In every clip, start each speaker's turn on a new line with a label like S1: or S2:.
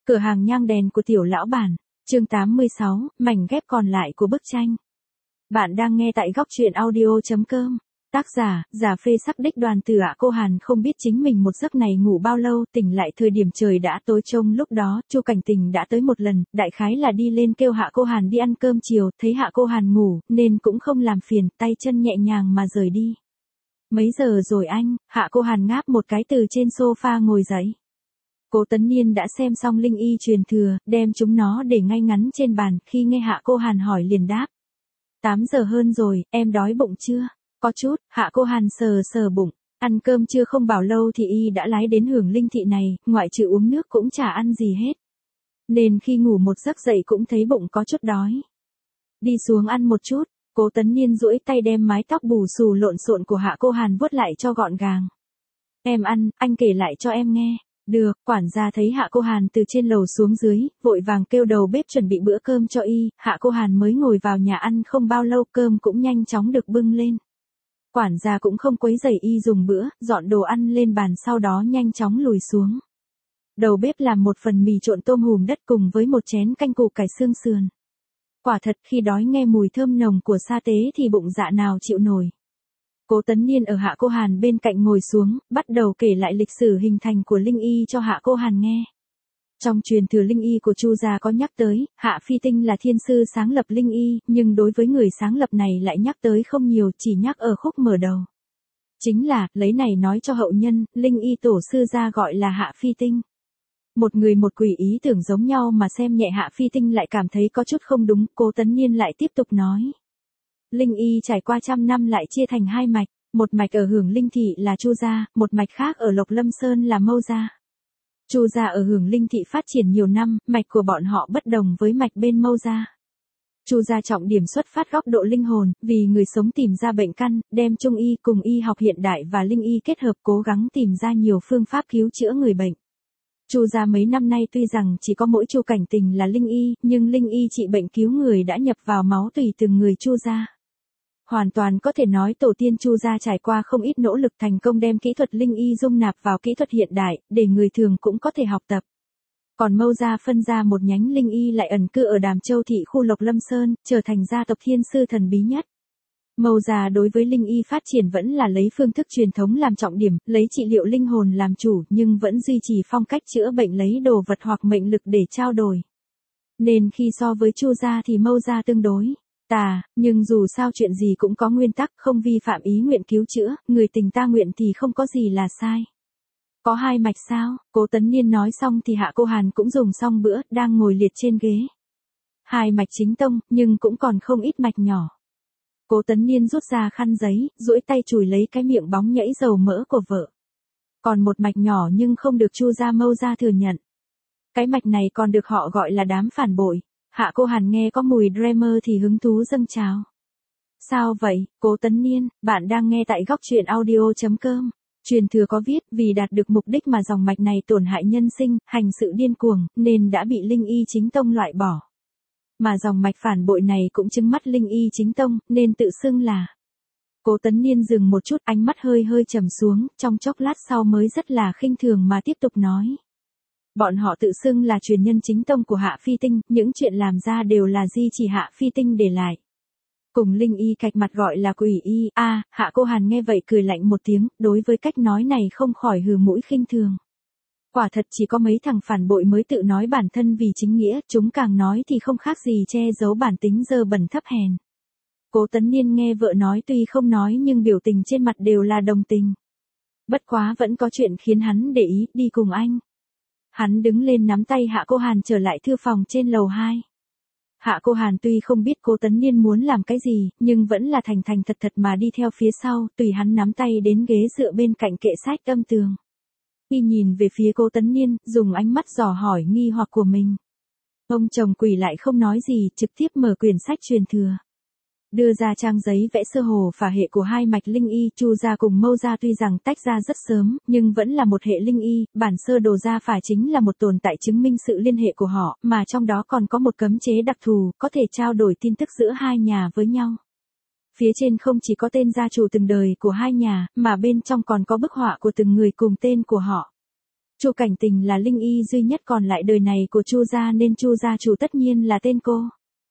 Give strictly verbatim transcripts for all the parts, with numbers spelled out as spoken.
S1: Cửa hàng nhang đèn của tiểu lão bản, chương tám mươi sáu, mảnh ghép còn lại của bức tranh. Bạn đang nghe tại góc truyện audio.com. Tác giả, giả phê sắc đích Đoàn Từ Ạ. Cô Hàn không biết chính mình một giấc này ngủ bao lâu, tỉnh lại thời điểm trời đã tối trông lúc đó, Chu Cảnh Tình đã tới một lần, đại khái là đi lên kêu Hạ Cô Hàn đi ăn cơm chiều, thấy Hạ Cô Hàn ngủ, nên cũng không làm phiền, tay chân nhẹ nhàng mà rời đi. Mấy giờ rồi anh? Hạ Cô Hàn ngáp một cái từ trên sofa ngồi dậy. Cố Tấn Niên đã xem xong linh y truyền thừa, đem chúng nó để ngay ngắn trên bàn, khi nghe Hạ Cô Hàn hỏi liền đáp. tám giờ hơn rồi, em đói bụng chưa? Có chút. Hạ Cô Hàn sờ sờ bụng, ăn cơm chưa không bảo lâu thì y đã lái đến Hưởng Linh thị này, ngoại trừ uống nước cũng chả ăn gì hết. Nên khi ngủ một giấc dậy cũng thấy bụng có chút đói. Đi xuống ăn một chút. Cố Tấn Niên duỗi tay đem mái tóc bù xù lộn xộn của Hạ Cô Hàn vuốt lại cho gọn gàng. Em ăn, anh kể lại cho em nghe. Được. Quản gia thấy Hạ Cô Hàn từ trên lầu xuống dưới, vội vàng kêu đầu bếp chuẩn bị bữa cơm cho y. Hạ Cô Hàn mới ngồi vào nhà ăn không bao lâu, cơm cũng nhanh chóng được bưng lên. Quản gia cũng không quấy rầy y dùng bữa, dọn đồ ăn lên bàn, sau đó nhanh chóng lùi xuống. Đầu bếp làm một phần mì trộn tôm hùm đất cùng với một chén canh củ cải xương sườn. Quả thật khi đói nghe mùi thơm nồng của sa tế thì bụng dạ nào chịu nổi. Cố Tấn Niên ở Hạ Cô Hàn bên cạnh ngồi xuống, bắt đầu kể lại lịch sử hình thành của linh y cho Hạ Cô Hàn nghe. Trong truyền thừa linh y của Chu gia có nhắc tới, Hạ Phi Tinh là thiên sư sáng lập linh y, nhưng đối với người sáng lập này lại nhắc tới không nhiều, chỉ nhắc ở khúc mở đầu. Chính là, lấy này nói cho hậu nhân, linh y tổ sư gia gọi là Hạ Phi Tinh. Một người một quỷ ý tưởng giống nhau mà xem nhẹ Hạ Phi Tinh lại cảm thấy có chút không đúng, Cố Tấn Niên lại tiếp tục nói. Linh y trải qua trăm năm lại chia thành hai mạch, một mạch ở Hưởng Linh thị là Chu gia, một mạch khác ở Lộc Lâm Sơn là Mâu gia. Chu gia ở Hưởng Linh thị phát triển nhiều năm, mạch của bọn họ bất đồng với mạch bên Mâu gia. Chu gia trọng điểm xuất phát góc độ linh hồn, vì người sống tìm ra bệnh căn, đem trung y cùng y học hiện đại và linh y kết hợp, cố gắng tìm ra nhiều phương pháp cứu chữa người bệnh. Chu gia mấy năm nay tuy rằng chỉ có mỗi Chu Cảnh Tình là linh y, nhưng linh y trị bệnh cứu người đã nhập vào máu tùy từng người Chu gia. Hoàn toàn có thể nói tổ tiên Chu gia trải qua không ít nỗ lực thành công đem kỹ thuật linh y dung nạp vào kỹ thuật hiện đại, để người thường cũng có thể học tập. Còn Mâu gia phân ra một nhánh linh y lại ẩn cư ở Đàm Châu thị khu Lộc Lâm Sơn, trở thành gia tộc thiên sư thần bí nhất. Mâu gia đối với linh y phát triển vẫn là lấy phương thức truyền thống làm trọng điểm, lấy trị liệu linh hồn làm chủ, nhưng vẫn duy trì phong cách chữa bệnh lấy đồ vật hoặc mệnh lực để trao đổi. Nên khi so với Chu gia thì Mâu gia tương đối tà, nhưng dù sao chuyện gì cũng có nguyên tắc, không vi phạm ý nguyện cứu chữa, người tình ta nguyện thì không có gì là sai. Có hai mạch sao? Cố Tấn Niên nói xong thì Hạ Cô Hàn cũng dùng xong bữa, đang ngồi liệt trên ghế. Hai mạch chính tông, nhưng cũng còn không ít mạch nhỏ. Cố Tấn Niên rút ra khăn giấy, duỗi tay chùi lấy cái miệng bóng nhẫy dầu mỡ của vợ. Còn một mạch nhỏ nhưng không được Chu gia Mâu gia thừa nhận. Cái mạch này còn được họ gọi là đám phản bội. Hạ Cô Hàn nghe có mùi Dreamer thì hứng thú dâng trào. Sao vậy? Cố Tấn Niên, bạn đang nghe tại góc truyện audio.com. Truyền thừa có viết, vì đạt được mục đích mà dòng mạch này tổn hại nhân sinh, hành sự điên cuồng, nên đã bị linh y chính tông loại bỏ. Mà dòng mạch phản bội này cũng trừng mắt linh y chính tông, nên tự xưng là. Cố Tấn Niên dừng một chút, ánh mắt hơi hơi trầm xuống, trong chốc lát sau mới rất là khinh thường mà tiếp tục nói. Bọn họ tự xưng là truyền nhân chính tông của Hạ Phi Tinh, những chuyện làm ra đều là di chỉ Hạ Phi Tinh để lại. Cùng linh y cạch mặt gọi là quỷ y. A, à, Hạ Cô Hàn nghe vậy cười lạnh một tiếng, đối với cách nói này không khỏi hừ mũi khinh thường. Quả thật chỉ có mấy thằng phản bội mới tự nói bản thân vì chính nghĩa, chúng càng nói thì không khác gì che giấu bản tính dơ bẩn thấp hèn. Cố Tấn Niên nghe vợ nói tuy không nói nhưng biểu tình trên mặt đều là đồng tình. Bất quá vẫn có chuyện khiến hắn để ý, đi cùng anh. Hắn đứng lên nắm tay Hạ Cô Hàn trở lại thư phòng trên lầu hai. Hạ Cô Hàn tuy không biết Cố Tấn Niên muốn làm cái gì, nhưng vẫn là thành thành thật thật mà đi theo phía sau, tùy hắn nắm tay đến ghế dựa bên cạnh kệ sách âm tường. Khi nhìn về phía Cố Tấn Niên, dùng ánh mắt dò hỏi nghi hoặc của mình. Ông chồng quỷ lại không nói gì, trực tiếp mở quyển sách truyền thừa. Đưa ra trang giấy vẽ sơ hồ phả hệ của hai mạch linh y. Chu gia cùng Mâu gia tuy rằng tách ra rất sớm, nhưng vẫn là một hệ linh y, bản sơ đồ gia phả chính là một tồn tại chứng minh sự liên hệ của họ, mà trong đó còn có một cấm chế đặc thù, có thể trao đổi tin tức giữa hai nhà với nhau. Phía trên không chỉ có tên gia chủ từng đời của hai nhà, mà bên trong còn có bức họa của từng người cùng tên của họ. Chu Cảnh Tình là linh y duy nhất còn lại đời này của Chu gia nên Chu gia chủ tất nhiên là tên cô.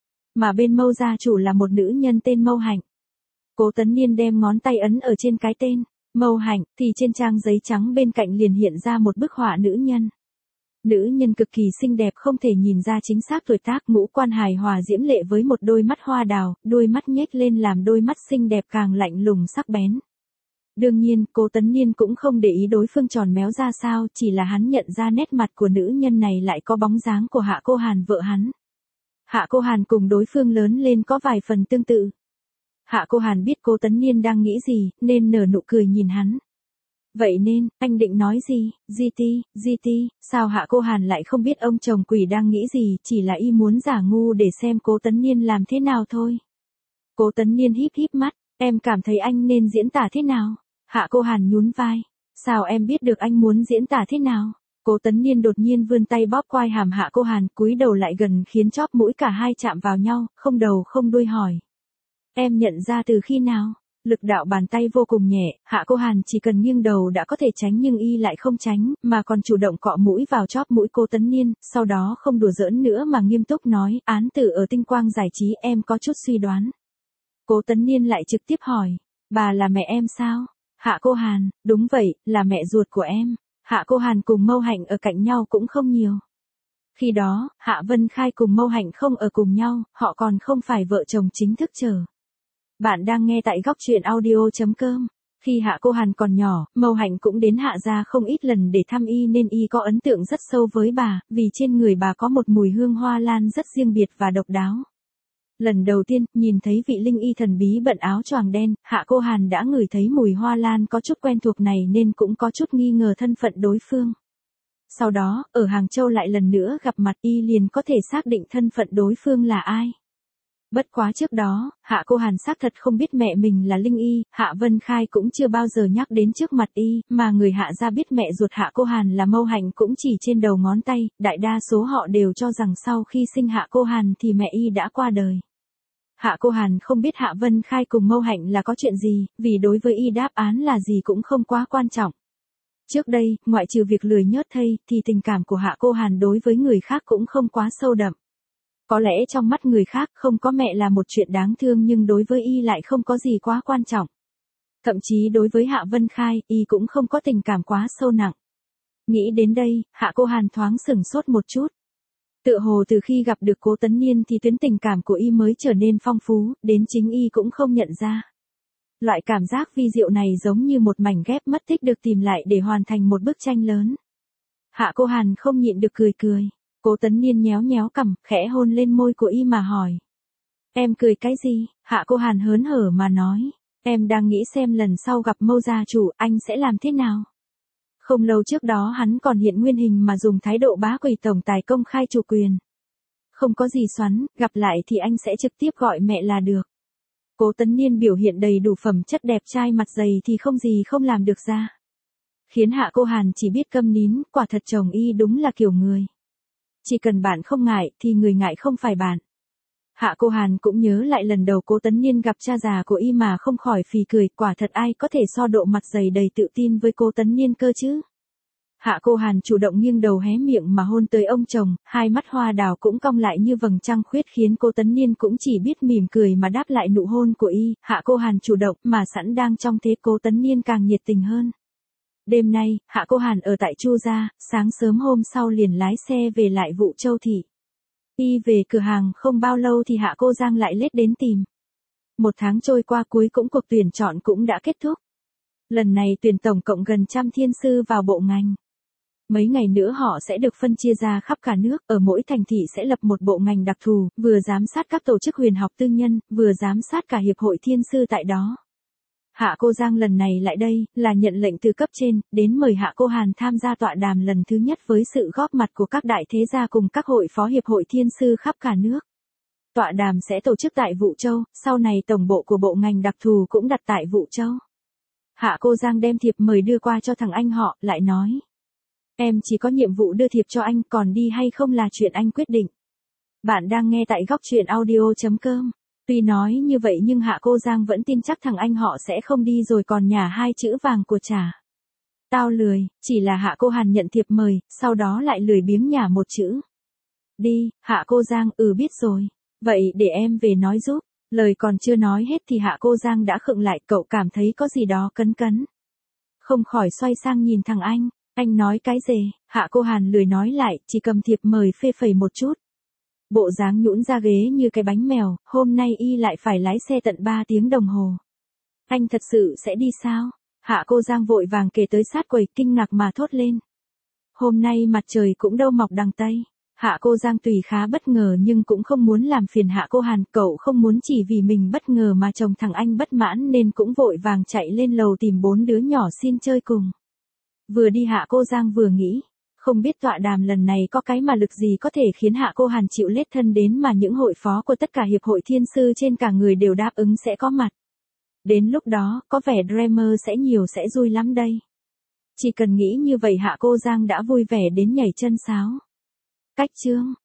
S1: Mà bên Mâu gia chủ là một nữ nhân tên Mâu Hạnh. Cố Tấn Niên đem ngón tay ấn ở trên cái tên Mâu Hạnh thì trên trang giấy trắng bên cạnh liền hiện ra một bức họa nữ nhân. Nữ nhân cực kỳ xinh đẹp không thể nhìn ra chính xác tuổi tác, ngũ quan hài hòa diễm lệ với một đôi mắt hoa đào, đôi mắt nhếch lên làm đôi mắt xinh đẹp càng lạnh lùng sắc bén. Đương nhiên, Cố Tấn Niên cũng không để ý đối phương tròn méo ra sao, chỉ là hắn nhận ra nét mặt của nữ nhân này lại có bóng dáng của Hạ Cô Hàn vợ hắn. Hạ Cô Hàn cùng đối phương lớn lên có vài phần tương tự. Hạ Cô Hàn biết Cố Tấn Niên đang nghĩ gì, nên nở nụ cười nhìn hắn. Vậy nên, anh định nói gì, Di Ti, Di Ti, sao Hạ Cô Hàn lại không biết ông chồng quỷ đang nghĩ gì, chỉ là y muốn giả ngu để xem Cố Tấn Niên làm thế nào thôi. Cố Tấn Niên híp híp mắt, em cảm thấy anh nên diễn tả thế nào? Hạ Cô Hàn nhún vai, sao em biết được anh muốn diễn tả thế nào? Cố Tấn Niên đột nhiên vươn tay bóp quai hàm Hạ Cô Hàn, cúi đầu lại gần khiến chóp mũi cả hai chạm vào nhau, không đầu không đuôi hỏi. Em nhận ra từ khi nào? Lực đạo bàn tay vô cùng nhẹ, Hạ Cô Hàn chỉ cần nghiêng đầu đã có thể tránh nhưng y lại không tránh, mà còn chủ động cọ mũi vào chóp mũi Cố Tấn Niên, sau đó không đùa giỡn nữa mà nghiêm túc nói, án tử ở Tinh Quang Giải Trí em có chút suy đoán. Cố Tấn Niên lại trực tiếp hỏi, bà là mẹ em sao? Hạ Cô Hàn, đúng vậy, là mẹ ruột của em. Hạ Cô Hàn cùng Mâu Hạnh ở cạnh nhau cũng không nhiều. Khi đó, Hạ Vân Khai cùng Mâu Hạnh không ở cùng nhau, họ còn không phải vợ chồng chính thức chờ. Bạn đang nghe tại góc truyện audio chấm com. Khi Hạ Cô Hàn còn nhỏ, Mâu Hạnh cũng đến Hạ gia không ít lần để thăm y nên y có ấn tượng rất sâu với bà, vì trên người bà có một mùi hương hoa lan rất riêng biệt và độc đáo. Lần đầu tiên, nhìn thấy vị linh y thần bí bận áo choàng đen, Hạ Cô Hàn đã ngửi thấy mùi hoa lan có chút quen thuộc này nên cũng có chút nghi ngờ thân phận đối phương. Sau đó, ở Hàng Châu lại lần nữa gặp mặt y liền có thể xác định thân phận đối phương là ai. Bất quá trước đó, Hạ Cô Hàn xác thật không biết mẹ mình là linh y, Hạ Vân Khai cũng chưa bao giờ nhắc đến trước mặt y, mà người Hạ gia biết mẹ ruột Hạ Cô Hàn là Mâu Hạnh cũng chỉ trên đầu ngón tay, đại đa số họ đều cho rằng sau khi sinh Hạ Cô Hàn thì mẹ y đã qua đời. Hạ Cô Hàn không biết Hạ Vân Khai cùng Mâu Hạnh là có chuyện gì, vì đối với y đáp án là gì cũng không quá quan trọng. Trước đây, ngoại trừ việc lười nhớt thây, thì tình cảm của Hạ Cô Hàn đối với người khác cũng không quá sâu đậm. Có lẽ trong mắt người khác không có mẹ là một chuyện đáng thương nhưng đối với y lại không có gì quá quan trọng. Thậm chí đối với Hạ Vân Khai, y cũng không có tình cảm quá sâu nặng. Nghĩ đến đây, Hạ Cô Hàn thoáng sửng sốt một chút. Tựa hồ từ khi gặp được Cố Tấn Niên thì tuyến tình cảm của y mới trở nên phong phú, đến chính y cũng không nhận ra. Loại cảm giác vi diệu này giống như một mảnh ghép mất tích được tìm lại để hoàn thành một bức tranh lớn. Hạ Cô Hàn không nhịn được cười cười. Cố Tấn Niên nhéo nhéo cằm, khẽ hôn lên môi của y mà hỏi. Em cười cái gì? Hạ Cô Hàn hớn hở mà nói. Em đang nghĩ xem lần sau gặp Mâu gia chủ anh sẽ làm thế nào. Không lâu trước đó hắn còn hiện nguyên hình mà dùng thái độ bá quỳ tổng tài công khai chủ quyền. Không có gì xoắn, gặp lại thì anh sẽ trực tiếp gọi mẹ là được. Cố Tấn Niên biểu hiện đầy đủ phẩm chất đẹp trai mặt dày thì không gì không làm được ra. Khiến Hạ Cô Hàn chỉ biết câm nín, quả thật chồng y đúng là kiểu người. Chỉ cần bạn không ngại thì người ngại không phải bạn. Hạ Cô Hàn cũng nhớ lại lần đầu Cố Tấn Niên gặp cha già của y mà không khỏi phì cười, quả thật ai có thể so độ mặt dày đầy tự tin với Cố Tấn Niên cơ chứ. Hạ Cô Hàn chủ động nghiêng đầu hé miệng mà hôn tới ông chồng, hai mắt hoa đào cũng cong lại như vầng trăng khuyết khiến Cố Tấn Niên cũng chỉ biết mỉm cười mà đáp lại nụ hôn của y. Hạ Cô Hàn chủ động mà sẵn đang trong thế Cố Tấn Niên càng nhiệt tình hơn. Đêm nay, Hạ Cô Hàn ở tại Chu gia, sáng sớm hôm sau liền lái xe về lại Vũ Châu thị. Y về cửa hàng không bao lâu thì Hạ Cô Giang lại lết đến tìm. Một tháng trôi qua cuối cũng cuộc tuyển chọn cũng đã kết thúc. Lần này tuyển tổng cộng gần trăm thiên sư vào bộ ngành. Mấy ngày nữa họ sẽ được phân chia ra khắp cả nước, ở mỗi thành thị sẽ lập một bộ ngành đặc thù, vừa giám sát các tổ chức huyền học tư nhân, vừa giám sát cả hiệp hội thiên sư tại đó. Hạ Cô Giang lần này lại đây, là nhận lệnh từ cấp trên, đến mời Hạ Cô Hàn tham gia tọa đàm lần thứ nhất với sự góp mặt của các đại thế gia cùng các hội phó hiệp hội thiên sư khắp cả nước. Tọa đàm sẽ tổ chức tại Vũ Châu, sau này tổng bộ của bộ ngành đặc thù cũng đặt tại Vũ Châu. Hạ Cô Giang đem thiệp mời đưa qua cho thằng anh họ, lại nói. Em chỉ có nhiệm vụ đưa thiệp cho anh, còn đi hay không là chuyện anh quyết định. Bạn đang nghe tại góc truyện audio chấm com. Tuy nói như vậy nhưng Hạ Cô Giang vẫn tin chắc thằng anh họ sẽ không đi rồi còn nhả hai chữ vàng của trả. Tao lười, chỉ là Hạ Cô Hàn nhận thiệp mời, sau đó lại lười biếng nhả một chữ. Đi, Hạ Cô Giang, ừ biết rồi. Vậy để em về nói giúp. Lời còn chưa nói hết thì Hạ Cô Giang đã khựng lại, cậu cảm thấy có gì đó cấn cấn. Không khỏi xoay sang nhìn thằng anh, anh nói cái gì? Hạ Cô Hàn lười nói lại, chỉ cầm thiệp mời phê phẩy một chút. Bộ dáng nhũn ra ghế như cái bánh mèo, hôm nay y lại phải lái xe tận ba tiếng đồng hồ. Anh thật sự sẽ đi sao? Hạ Cô Giang vội vàng kề tới sát quầy, kinh ngạc mà thốt lên. Hôm nay mặt trời cũng đâu mọc đằng Tây. Hạ Cô Giang tùy khá bất ngờ nhưng cũng không muốn làm phiền Hạ Cô Hàn, cậu không muốn chỉ vì mình bất ngờ mà chồng thằng anh bất mãn nên cũng vội vàng chạy lên lầu tìm bốn đứa nhỏ xin chơi cùng. Vừa đi Hạ Cô Giang vừa nghĩ, không biết tọa đàm lần này có cái mà lực gì có thể khiến Hạ Cô Hàn chịu lết thân đến mà những hội phó của tất cả hiệp hội thiên sư trên cả người đều đáp ứng sẽ có mặt. Đến lúc đó, có vẻ Dreamer sẽ nhiều sẽ vui lắm đây. Chỉ cần nghĩ như vậy Hạ Cô Giang đã vui vẻ đến nhảy chân sáo. Cách chương